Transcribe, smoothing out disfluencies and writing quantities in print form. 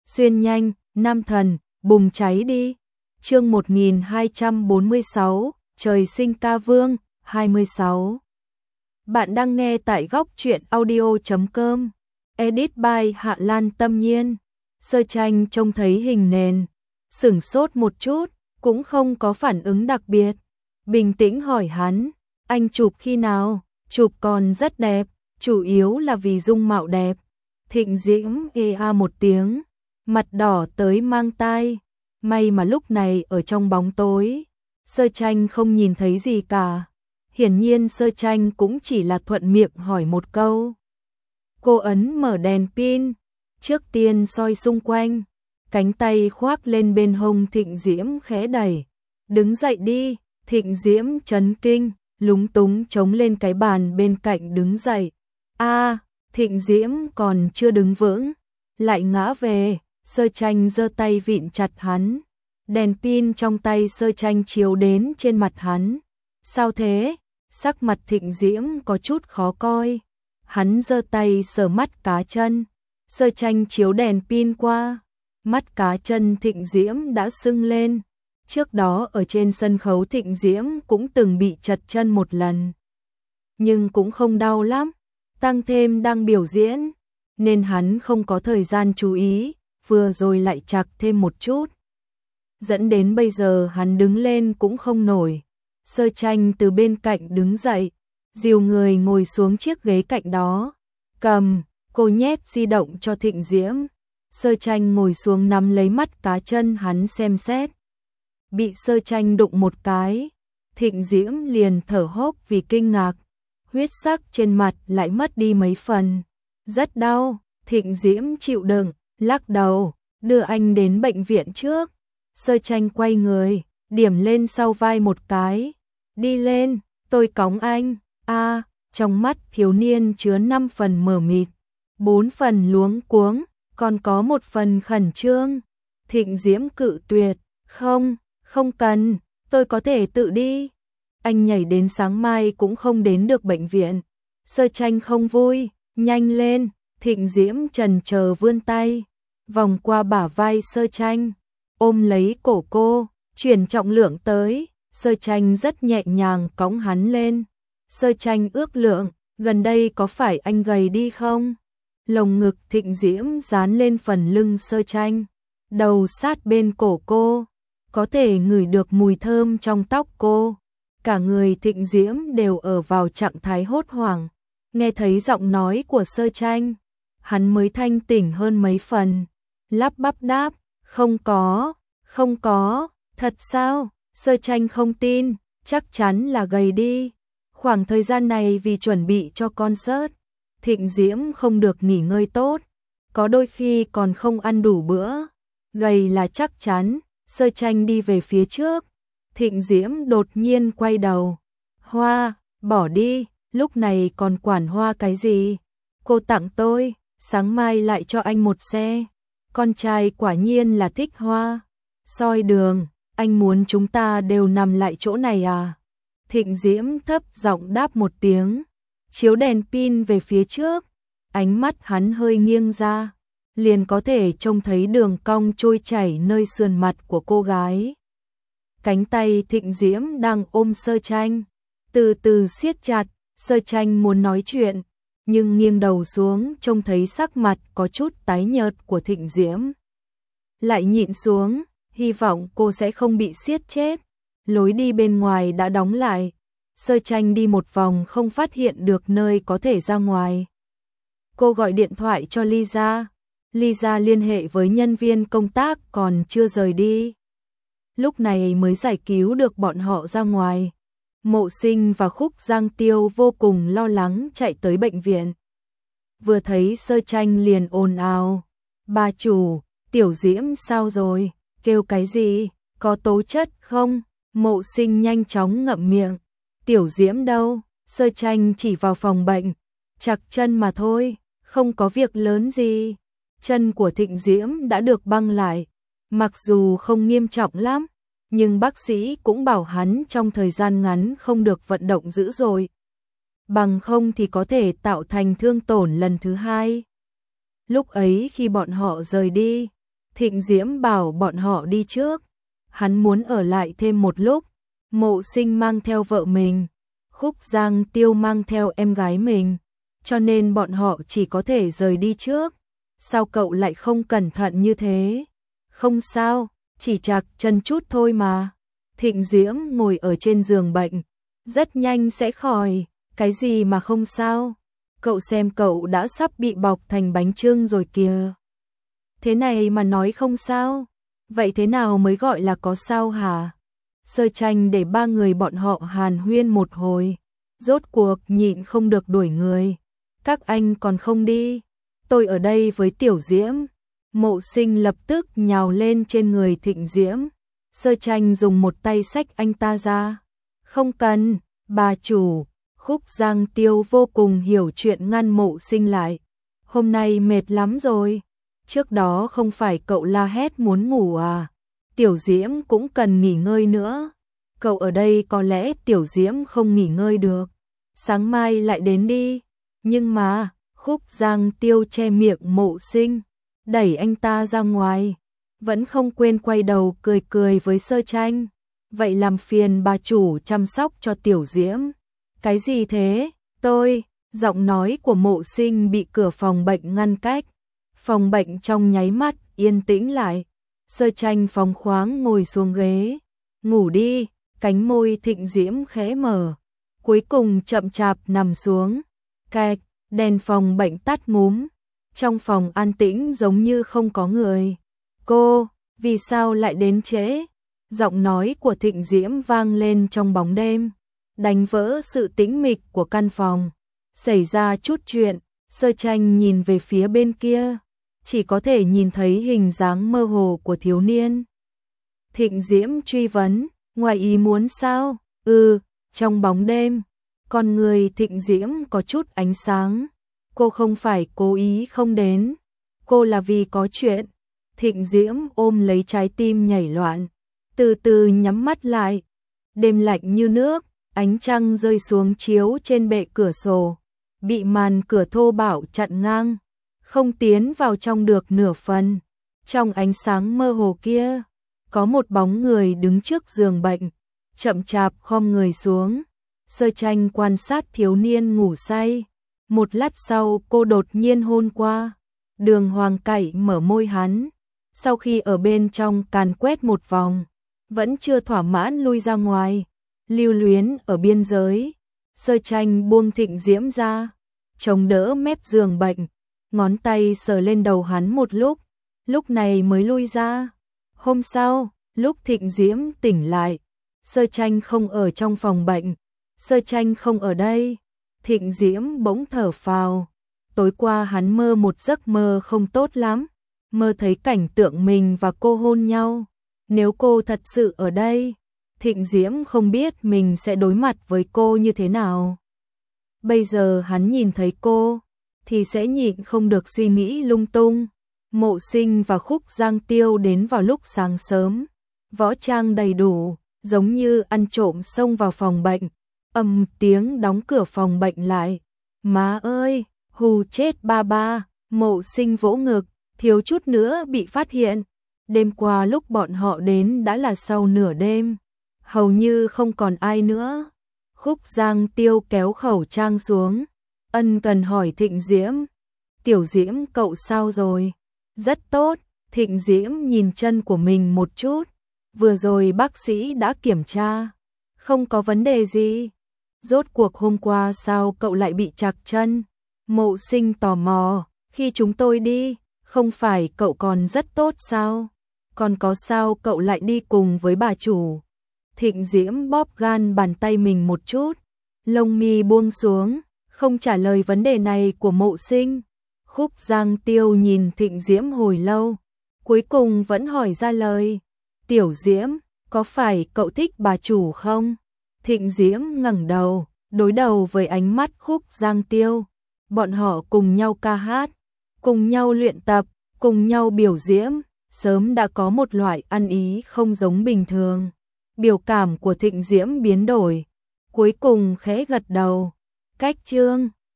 xuyên nhanh, nam thần, bùng cháy đi. Chương 1246, trời sinh ca vương, 26. Bạn đang nghe tại góc truyện audio.com. Edit by Hạ Lan Tâm Nhiên. Sơ Tranh trông thấy hình nền, sửng sốt một chút, cũng không có phản ứng đặc biệt. Bình tĩnh hỏi hắn, anh chụp khi nào? Chụp còn rất đẹp, chủ yếu là vì dung mạo đẹp. Thịnh Diễm một tiếng, mặt đỏ tới mang tai. May mà lúc này ở trong bóng tối, Sơ Tranh không nhìn thấy gì cả. Hiển nhiên Sơ Tranh cũng chỉ là thuận miệng hỏi một câu. Cô ấn mở đèn pin, trước tiên soi xung quanh, cánh tay khoác lên bên hông Thịnh Diễm khẽ đẩy. Đứng dậy đi. Thịnh Diễm chấn kinh, lúng túng chống lên cái bàn bên cạnh đứng dậy. Thịnh Diễm còn chưa đứng vững, lại ngã về. Sơ Tranh giơ tay vịn chặt hắn. Đèn pin trong tay Sơ Tranh chiếu đến trên mặt hắn. Sao thế? Sắc mặt Thịnh Diễm có chút khó coi. Hắn giơ tay sờ mắt cá chân. Sơ Tranh chiếu đèn pin qua, mắt cá chân Thịnh Diễm đã sưng lên. Trước đó ở trên sân khấu Thịnh Diễm cũng từng bị trật chân một lần, nhưng cũng không đau lắm, tăng thêm đang biểu diễn, nên hắn không có thời gian chú ý, vừa rồi lại chạc thêm một chút. Dẫn đến bây giờ hắn đứng lên cũng không nổi. Sơ Tranh từ bên cạnh đứng dậy, dìu người ngồi xuống chiếc ghế cạnh đó. Cô nhét di động cho Thịnh Diễm. Sơ Tranh ngồi xuống nắm lấy mắt cá chân hắn xem xét. Bị Sơ Tranh đụng một cái, Thịnh Diễm liền thở hốc vì kinh ngạc, huyết sắc trên mặt lại mất đi mấy phần. Rất đau. Thịnh Diễm chịu đựng, lắc đầu, đưa anh đến bệnh viện trước. Sơ Tranh quay người, điểm lên sau vai một cái. Đi lên, tôi cõng anh. Trong mắt thiếu niên chứa 5 phần mờ mịt, 4 phần luống cuống, còn có 1 phần khẩn trương. Thịnh Diễm cự tuyệt, không cần, tôi có thể tự đi. Anh nhảy đến sáng mai cũng không đến được bệnh viện. Sơ Tranh không vui, nhanh lên. Thịnh Diễm chần chờ vươn tay, vòng qua bả vai Sơ Tranh, ôm lấy cổ cô, chuyển trọng lượng tới. Sơ Tranh rất nhẹ nhàng cõng hắn lên. Sơ Tranh ước lượng, gần đây có phải anh gầy đi không? Lồng ngực Thịnh Diễm dán lên phần lưng Sơ Tranh, đầu sát bên cổ cô, có thể ngửi được mùi thơm trong tóc cô. Cả người Thịnh Diễm đều ở vào trạng thái hốt hoảng. Nghe thấy giọng nói của Sơ Tranh, hắn mới thanh tỉnh hơn mấy phần, lắp bắp đáp, không có, thật sao? Sơ Tranh không tin, chắc chắn là gầy đi. Khoảng thời gian này vì chuẩn bị cho concert, Thịnh Diễm không được nghỉ ngơi tốt, có đôi khi còn không ăn đủ bữa. Gầy là chắc chắn. Sơ Tranh đi về phía trước. Thịnh Diễm đột nhiên quay đầu. Hoa, bỏ đi, lúc này còn quản hoa cái gì? Cô tặng tôi, sáng mai lại cho anh một xe. Con trai quả nhiên là thích hoa. Soi đường, anh muốn chúng ta đều nằm lại chỗ này à? Thịnh Diễm thấp giọng đáp một tiếng, chiếu đèn pin về phía trước. Ánh mắt hắn hơi nghiêng ra, liền có thể trông thấy đường cong trôi chảy nơi sườn mặt của cô gái. Cánh tay Thịnh Diễm đang ôm Sơ Tranh, từ từ siết chặt. Sơ Tranh muốn nói chuyện, nhưng nghiêng đầu xuống trông thấy sắc mặt có chút tái nhợt của Thịnh Diễm. Lại nhịn xuống, hy vọng cô sẽ không bị siết chết. Lối đi bên ngoài đã đóng lại. Sơ Tranh đi một vòng không phát hiện được nơi có thể ra ngoài. Cô gọi điện thoại cho Lisa. Lisa liên hệ với nhân viên công tác còn chưa rời đi. Lúc này mới giải cứu được bọn họ ra ngoài. Mộ Sinh và Khúc Giang Tiêu vô cùng lo lắng chạy tới bệnh viện. Vừa thấy Sơ Tranh liền ồn ào. Bà chủ, Tiểu Diễm sao rồi? Kêu cái gì? Có tố chất không? Mộ Sinh nhanh chóng ngậm miệng. Tiểu Diễm đâu? Sơ Tranh chỉ vào phòng bệnh. Chạc chân mà thôi, không có việc lớn gì. Chân của Thịnh Diễm đã được băng lại, mặc dù không nghiêm trọng lắm, nhưng bác sĩ cũng bảo hắn trong thời gian ngắn không được vận động dữ dội, bằng không thì có thể tạo thành thương tổn lần thứ hai. Lúc ấy khi bọn họ rời đi, Thịnh Diễm bảo bọn họ đi trước, hắn muốn ở lại thêm một lúc. Mộ Sinh mang theo vợ mình, Khúc Giang Tiêu mang theo em gái mình, cho nên bọn họ chỉ có thể rời đi trước. Sao cậu lại không cẩn thận như thế? Không sao, chỉ chạc chân chút thôi mà. Thịnh Diễm ngồi ở trên giường bệnh, rất nhanh sẽ khỏi. Cái gì mà không sao? Cậu xem cậu đã sắp bị bọc thành bánh chưng rồi kìa. Thế này mà nói không sao? Vậy thế nào mới gọi là có sao hả? Sơ Tranh để ba người bọn họ hàn huyên một hồi, rốt cuộc nhịn không được đuổi người. Các anh còn không đi, tôi ở đây với Tiểu Diễm. Mộ Sinh lập tức nhào lên trên người Thịnh Diễm. Sơ Tranh dùng một tay xách anh ta ra. Không cần, bà chủ. Khúc Giang Tiêu vô cùng hiểu chuyện ngăn Mộ Sinh lại. Hôm nay mệt lắm rồi. Trước đó không phải cậu la hét muốn ngủ à? Tiểu Diễm cũng cần nghỉ ngơi nữa. Cậu ở đây có lẽ Tiểu Diễm không nghỉ ngơi được. Sáng mai lại đến đi. Nhưng mà, Khúc Giang Tiêu che miệng Mộ Sinh, đẩy anh ta ra ngoài. Vẫn không quên quay đầu cười cười với Sơ Tranh. Vậy làm phiền bà chủ chăm sóc cho Tiểu Diễm. Cái gì thế? Giọng nói của Mộ Sinh bị cửa phòng bệnh ngăn cách. Phòng bệnh trong nháy mắt yên tĩnh lại. Sơ Tranh phóng khoáng ngồi xuống ghế. Ngủ đi. Cánh môi Thịnh Diễm khẽ mở. Cuối cùng chậm chạp nằm xuống. Cạch, đèn phòng bệnh tắt ngúm. Trong phòng an tĩnh giống như không có người. Cô, vì sao lại đến trễ? Giọng nói của Thịnh Diễm vang lên trong bóng đêm, đánh vỡ sự tĩnh mịch của căn phòng. Xảy ra chút chuyện. Sơ Tranh nhìn về phía bên kia, chỉ có thể nhìn thấy hình dáng mơ hồ của thiếu niên. Thịnh Diễm truy vấn, ngoài ý muốn sao? Trong bóng đêm, con người Thịnh Diễm có chút ánh sáng. Cô không phải cố ý không đến, cô là vì có chuyện. Thịnh Diễm ôm lấy trái tim nhảy loạn, từ từ nhắm mắt lại. Đêm lạnh như nước, ánh trăng rơi xuống chiếu trên bệ cửa sổ, bị màn cửa thô bạo chặn ngang, không tiến vào trong được nửa phần. Trong ánh sáng mơ hồ kia, có một bóng người đứng trước giường bệnh, chậm chạp khom người xuống. Sơ Tranh quan sát thiếu niên ngủ say. Một lát sau cô đột nhiên hôn qua. Đường Hoàng Cải mở môi hắn. Sau khi ở bên trong càn quét một vòng, vẫn chưa thỏa mãn lui ra ngoài. Lưu luyến ở biên giới. Sơ Tranh buông Thịnh Diễm ra, chống đỡ mép giường bệnh, ngón tay sờ lên đầu hắn một lúc này mới lui ra. Hôm sau, lúc Thịnh Diễm tỉnh lại, Sơ Tranh không ở trong phòng bệnh. Sơ Tranh không ở đây. Thịnh Diễm bỗng thở phào. Tối qua hắn mơ một giấc mơ không tốt lắm, mơ thấy cảnh tượng mình và cô hôn nhau. Nếu cô thật sự ở đây, Thịnh Diễm không biết mình sẽ đối mặt với cô như thế nào. Bây giờ hắn nhìn thấy cô, thì sẽ nhịn không được suy nghĩ lung tung. Mộ Sinh và Khúc Giang Tiêu đến vào lúc sáng sớm, võ trang đầy đủ, giống như ăn trộm xông vào phòng bệnh. Ầm tiếng đóng cửa phòng bệnh lại. Má ơi, hù chết ba. Mộ Sinh vỗ ngực, thiếu chút nữa bị phát hiện. Đêm qua lúc bọn họ đến đã là sau nửa đêm, hầu như không còn ai nữa. Khúc Giang Tiêu kéo khẩu trang xuống, ân cần hỏi Thịnh Diễm. Tiểu Diễm cậu sao rồi? Rất tốt. Thịnh Diễm nhìn chân của mình một chút. Vừa rồi bác sĩ đã kiểm tra, không có vấn đề gì. Rốt cuộc hôm qua sao cậu lại bị trặc chân? Mộ Sinh tò mò. Khi chúng tôi đi, không phải cậu còn rất tốt sao? Còn có sao cậu lại đi cùng với bà chủ? Thịnh Diễm bóp gan bàn tay mình một chút, lông mi buông xuống, không trả lời vấn đề này của Mộ Sinh. Khúc Giang Tiêu nhìn Thịnh Diễm hồi lâu, cuối cùng vẫn hỏi ra lời. Tiểu Diễm, có phải cậu thích bà chủ không? Thịnh Diễm ngẩng đầu, đối đầu với ánh mắt Khúc Giang Tiêu. Bọn họ cùng nhau ca hát, cùng nhau luyện tập, cùng nhau biểu diễn, sớm đã có một loại ăn ý không giống bình thường. Biểu cảm của Thịnh Diễm biến đổi, cuối cùng khẽ gật đầu. Cách chương